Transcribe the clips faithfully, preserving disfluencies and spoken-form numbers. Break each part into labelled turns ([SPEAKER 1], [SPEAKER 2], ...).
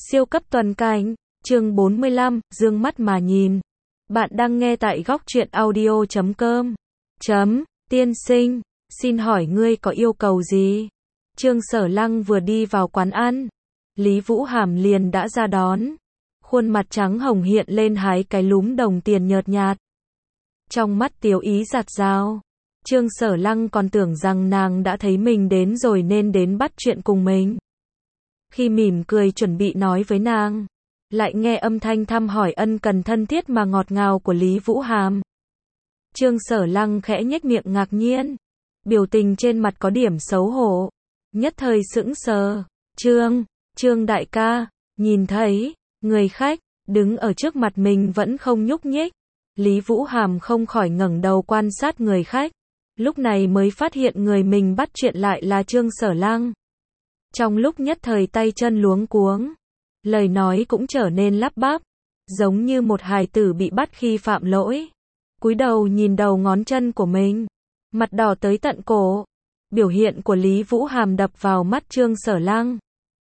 [SPEAKER 1] Siêu cấp toàn cảnh, chương bốn mươi lăm, dương mắt mà nhìn. Bạn đang nghe tại góc truyện audio chấm com. Chấm, tiên sinh, xin hỏi ngươi có yêu cầu gì? Trương Sở Lăng vừa đi vào quán ăn, Lý Vũ Hàm liền đã ra đón. Khuôn mặt trắng hồng hiện lên hai cái lúm đồng tiền nhợt nhạt. Trong mắt tiếu ý giạt rào. Trương Sở Lăng còn tưởng rằng nàng đã thấy mình đến rồi nên đến bắt chuyện cùng mình. Khi mỉm cười chuẩn bị nói với nàng, lại nghe âm thanh thăm hỏi ân cần thân thiết mà ngọt ngào của Lý Vũ Hàm. Trương Sở Lăng khẽ nhếch miệng ngạc nhiên, biểu tình trên mặt có điểm xấu hổ, nhất thời sững sờ. Trương, Trương đại ca, nhìn thấy, người khách, đứng ở trước mặt mình vẫn không nhúc nhích. Lý Vũ Hàm không khỏi ngẩng đầu quan sát người khách, lúc này mới phát hiện người mình bắt chuyện lại là Trương Sở Lăng. Trong lúc nhất thời tay chân luống cuống, lời nói cũng trở nên lắp bắp, giống như một hài tử bị bắt khi phạm lỗi. Cúi đầu nhìn đầu ngón chân của mình, mặt đỏ tới tận cổ. Biểu hiện của Lý Vũ Hàm đập vào mắt Trương Sở Lăng.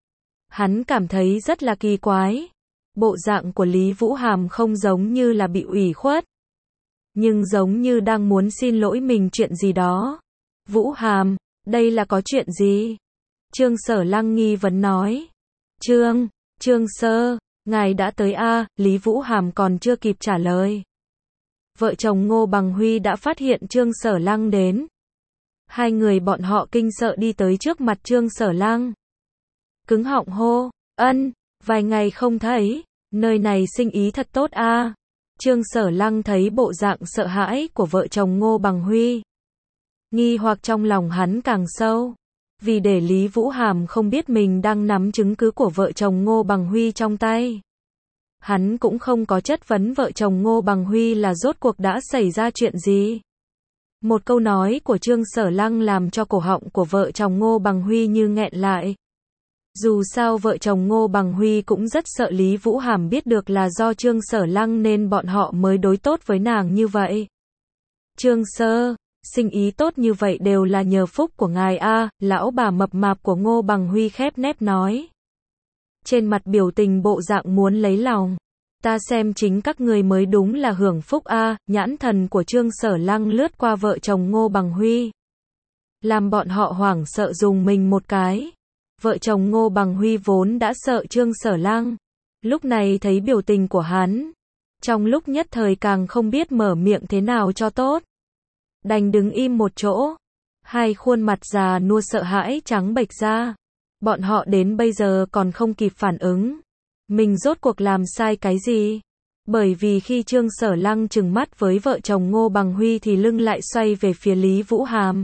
[SPEAKER 1] Hắn cảm thấy rất là kỳ quái. Bộ dạng của Lý Vũ Hàm không giống như là bị ủy khuất, nhưng giống như đang muốn xin lỗi mình chuyện gì đó. Vũ Hàm, đây là có chuyện gì? Trương Sở Lăng nghi vấn nói. Trương, Trương Sơ, ngài đã tới a? À, Lý Vũ Hàm còn chưa kịp trả lời. Vợ chồng Ngô Bằng Huy đã phát hiện Trương Sở Lăng đến. Hai người bọn họ kinh sợ đi tới trước mặt Trương Sở Lăng. Cứng họng hô, ân, vài ngày không thấy, nơi này sinh ý thật tốt a. À. Trương Sở Lăng thấy bộ dạng sợ hãi của vợ chồng Ngô Bằng Huy. Nghi hoặc trong lòng hắn càng sâu. Vì để Lý Vũ Hàm không biết mình đang nắm chứng cứ của vợ chồng Ngô Bằng Huy trong tay. Hắn cũng không có chất vấn vợ chồng Ngô Bằng Huy là rốt cuộc đã xảy ra chuyện gì. Một câu nói của Trương Sở Lăng làm cho cổ họng của vợ chồng Ngô Bằng Huy như nghẹn lại. Dù sao vợ chồng Ngô Bằng Huy cũng rất sợ Lý Vũ Hàm biết được là do Trương Sở Lăng nên bọn họ mới đối tốt với nàng như vậy. Trương Sơ, sinh ý tốt như vậy đều là nhờ phúc của ngài a. À, lão bà mập mạp của Ngô Bằng Huy khép nép nói. Trên mặt biểu tình bộ dạng muốn lấy lòng. Ta xem chính các người mới đúng là hưởng phúc a. À, nhãn thần của Trương Sở Lăng lướt qua vợ chồng Ngô Bằng Huy, làm bọn họ hoảng sợ dùng mình một cái. Vợ chồng Ngô Bằng Huy vốn đã sợ Trương Sở Lăng, lúc này thấy biểu tình của hắn, trong lúc nhất thời càng không biết mở miệng thế nào cho tốt. Đành đứng im một chỗ. Hai khuôn mặt già nua sợ hãi trắng bệch ra. Bọn họ đến bây giờ còn không kịp phản ứng. Mình rốt cuộc làm sai cái gì? Bởi vì khi Trương Sở Lăng trừng mắt với vợ chồng Ngô Bằng Huy thì lưng lại xoay về phía Lý Vũ Hàm.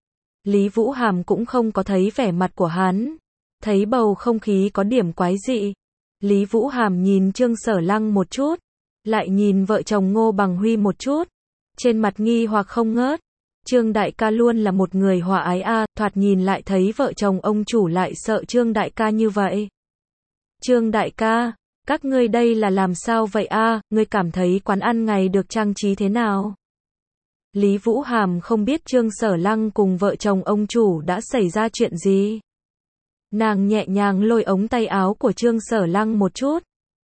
[SPEAKER 1] Lý Vũ Hàm cũng không có thấy vẻ mặt của hắn. Thấy bầu không khí có điểm quái dị. Lý Vũ Hàm nhìn Trương Sở Lăng một chút, lại nhìn vợ chồng Ngô Bằng Huy một chút. Trên mặt nghi hoặc không ngớt. Trương đại ca luôn là một người hòa ái a. À, thoạt nhìn lại thấy vợ chồng ông chủ lại sợ Trương đại ca như vậy. Trương đại ca, các ngươi đây là làm sao vậy a? À, ngươi cảm thấy quán ăn ngày được trang trí thế nào? Lý Vũ Hàm không biết Trương Sở Lăng cùng vợ chồng ông chủ đã xảy ra chuyện gì. Nàng nhẹ nhàng lôi ống tay áo của Trương Sở Lăng một chút,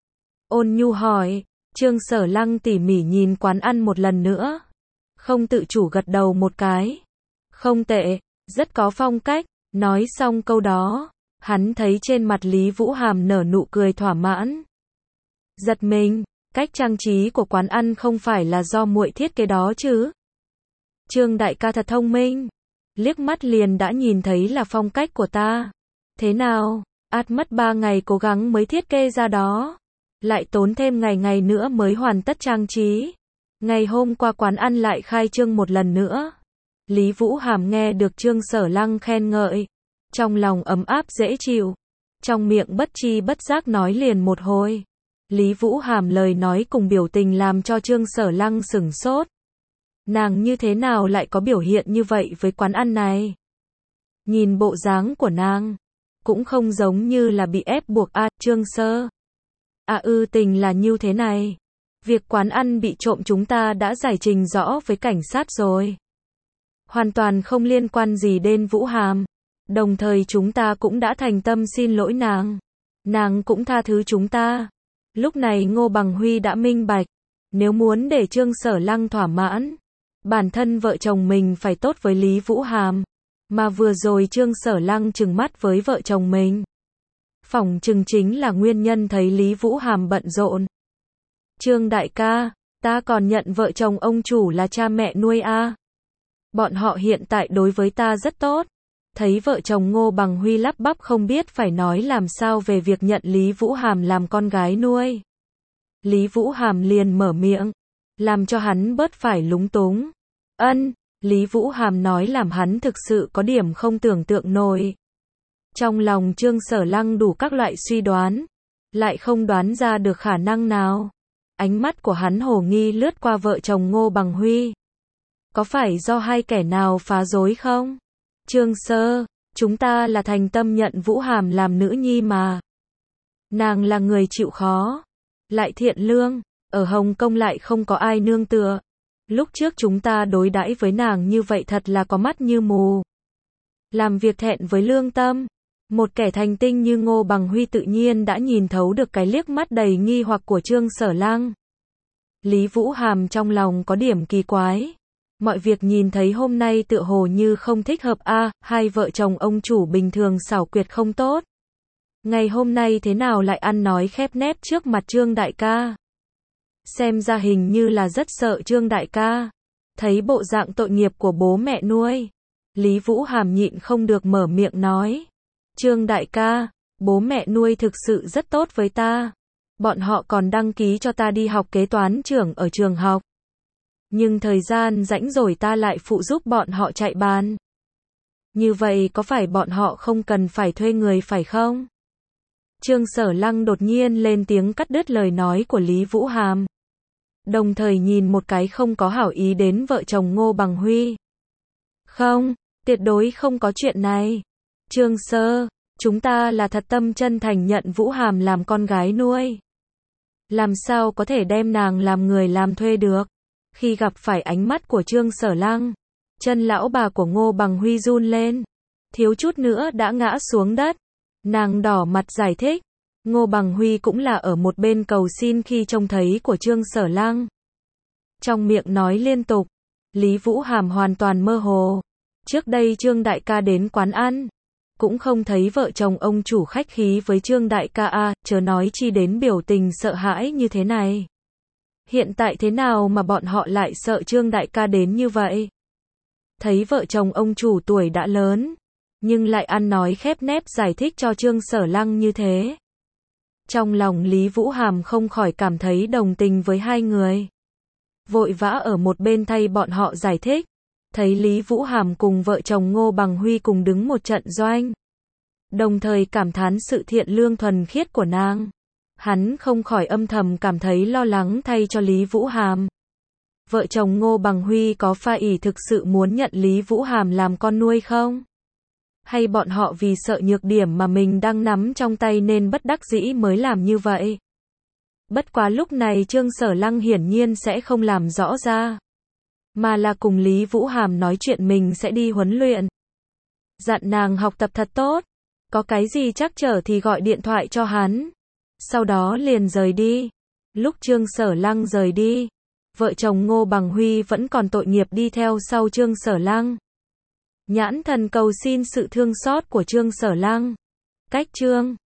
[SPEAKER 1] ôn nhu hỏi. Trương Sở Lăng tỉ mỉ nhìn quán ăn một lần nữa, không tự chủ gật đầu một cái. Không tệ, rất có phong cách. Nói xong câu đó, hắn thấy trên mặt Lý Vũ Hàm nở nụ cười thỏa mãn. Giật mình, cách trang trí của quán ăn không phải là do muội thiết kế đó chứ? Trương đại ca thật thông minh, liếc mắt liền đã nhìn thấy là phong cách của ta. Thế nào, ắt mất ba ngày cố gắng mới thiết kế ra đó. Lại tốn thêm ngày ngày nữa mới hoàn tất trang trí. Ngày hôm qua quán ăn lại khai trương một lần nữa. Lý Vũ Hàm nghe được Trương Sở Lăng khen ngợi, trong lòng ấm áp dễ chịu, trong miệng bất chi bất giác nói liền một hồi. Lý Vũ Hàm lời nói cùng biểu tình làm cho Trương Sở Lăng sửng sốt. Nàng như thế nào lại có biểu hiện như vậy với quán ăn này? Nhìn bộ dáng của nàng, cũng không giống như là bị ép buộc a. À, Trương Sơ. À ư tình là như thế này. Việc quán ăn bị trộm chúng ta đã giải trình rõ với cảnh sát rồi. Hoàn toàn không liên quan gì đến Vũ Hàm. Đồng thời chúng ta cũng đã thành tâm xin lỗi nàng. nàng cũng tha thứ chúng ta. Lúc này Ngô Bằng Huy đã minh bạch, nếu muốn để Trương Sở Lăng thỏa mãn, bản thân vợ chồng mình phải tốt với Lý Vũ Hàm, mà vừa rồi Trương Sở Lăng trừng mắt với vợ chồng mình. Phỏng chừng chính là nguyên nhân thấy Lý Vũ Hàm bận rộn. Trương đại ca, ta còn nhận vợ chồng ông chủ là cha mẹ nuôi a. À. Bọn họ hiện tại đối với ta rất tốt. Thấy vợ chồng Ngô Bằng Huy lắp bắp không biết phải nói làm sao về việc nhận Lý Vũ Hàm làm con gái nuôi. Lý Vũ Hàm liền mở miệng, làm cho hắn bớt phải lúng túng. Ân, Lý Vũ Hàm nói làm hắn thực sự có điểm không tưởng tượng nổi. Trong lòng Trương Sở Lăng đủ các loại suy đoán, lại không đoán ra được khả năng nào. Ánh mắt của hắn hồ nghi lướt qua vợ chồng Ngô Bằng Huy. Có phải do hai kẻ nào phá rối không? Trương Sơ, chúng ta là thành tâm nhận Vũ Hàm làm nữ nhi mà. Nàng là người chịu khó, lại thiện lương, ở Hồng Kông lại không có ai nương tựa. Lúc trước chúng ta đối đãi với nàng như vậy thật là có mắt như mù. Làm việc thẹn với lương tâm. Một kẻ thành tinh như Ngô Bằng Huy tự nhiên đã nhìn thấu được cái liếc mắt đầy nghi hoặc của Trương Sở Lăng. Lý Vũ Hàm trong lòng có điểm kỳ quái. Mọi việc nhìn thấy hôm nay tựa hồ như không thích hợp a, à, hai vợ chồng ông chủ bình thường xảo quyệt không tốt. Ngày hôm nay thế nào lại ăn nói khép nép trước mặt Trương đại ca. Xem ra hình như là rất sợ Trương đại ca. Thấy bộ dạng tội nghiệp của bố mẹ nuôi, Lý Vũ Hàm nhịn không được mở miệng nói. Trương đại ca, bố mẹ nuôi thực sự rất tốt với ta. Bọn họ còn đăng ký cho ta đi học kế toán trưởng ở trường học. Nhưng thời gian rảnh rồi ta lại phụ giúp bọn họ chạy bàn. Như vậy có phải bọn họ không cần phải thuê người phải không? Trương Sở Lăng đột nhiên lên tiếng cắt đứt lời nói của Lý Vũ Hàm. Đồng thời nhìn một cái không có hảo ý đến vợ chồng Ngô Bằng Huy. Không, tuyệt đối không có chuyện này. Trương Sơ, chúng ta là thật tâm chân thành nhận Vũ Hàm làm con gái nuôi. Làm sao có thể đem nàng làm người làm thuê được? Khi gặp phải ánh mắt của Trương Sở Lăng, chân lão bà của Ngô Bằng Huy run lên, thiếu chút nữa đã ngã xuống đất. Nàng đỏ mặt giải thích. Ngô Bằng Huy cũng là ở một bên cầu xin khi trông thấy của Trương Sở Lăng. Trong miệng nói liên tục, Lý Vũ Hàm hoàn toàn mơ hồ. Trước đây Trương đại ca đến quán ăn, cũng không thấy vợ chồng ông chủ khách khí với Trương đại ca a, à, chớ nói chi đến biểu tình sợ hãi như thế này. Hiện tại thế nào mà bọn họ lại sợ Trương đại ca đến như vậy? Thấy vợ chồng ông chủ tuổi đã lớn, nhưng lại ăn nói khép nép giải thích cho Trương Sở Lăng như thế. Trong lòng Lý Vũ Hàm không khỏi cảm thấy đồng tình với hai người. Vội vã ở một bên thay bọn họ giải thích. Thấy Lý Vũ Hàm cùng vợ chồng Ngô Bằng Huy cùng đứng một trận doanh. Đồng thời cảm thán sự thiện lương thuần khiết của nàng. Hắn không khỏi âm thầm cảm thấy lo lắng thay cho Lý Vũ Hàm. Vợ chồng Ngô Bằng Huy có pha ỷ thực sự muốn nhận Lý Vũ Hàm làm con nuôi không? Hay bọn họ vì sợ nhược điểm mà mình đang nắm trong tay nên bất đắc dĩ mới làm như vậy? Bất quá lúc này Trương Sở Lăng hiển nhiên sẽ không làm rõ ra, mà là cùng Lý Vũ Hàm nói chuyện mình sẽ đi huấn luyện. Dặn nàng học tập thật tốt, có cái gì trắc trở thì gọi điện thoại cho hắn. Sau đó liền rời đi. Lúc Trương Sở Lăng rời đi, vợ chồng Ngô Bằng Huy vẫn còn tội nghiệp đi theo sau Trương Sở Lăng. Nhãn thần cầu xin sự thương xót của Trương Sở Lăng. Cách Trương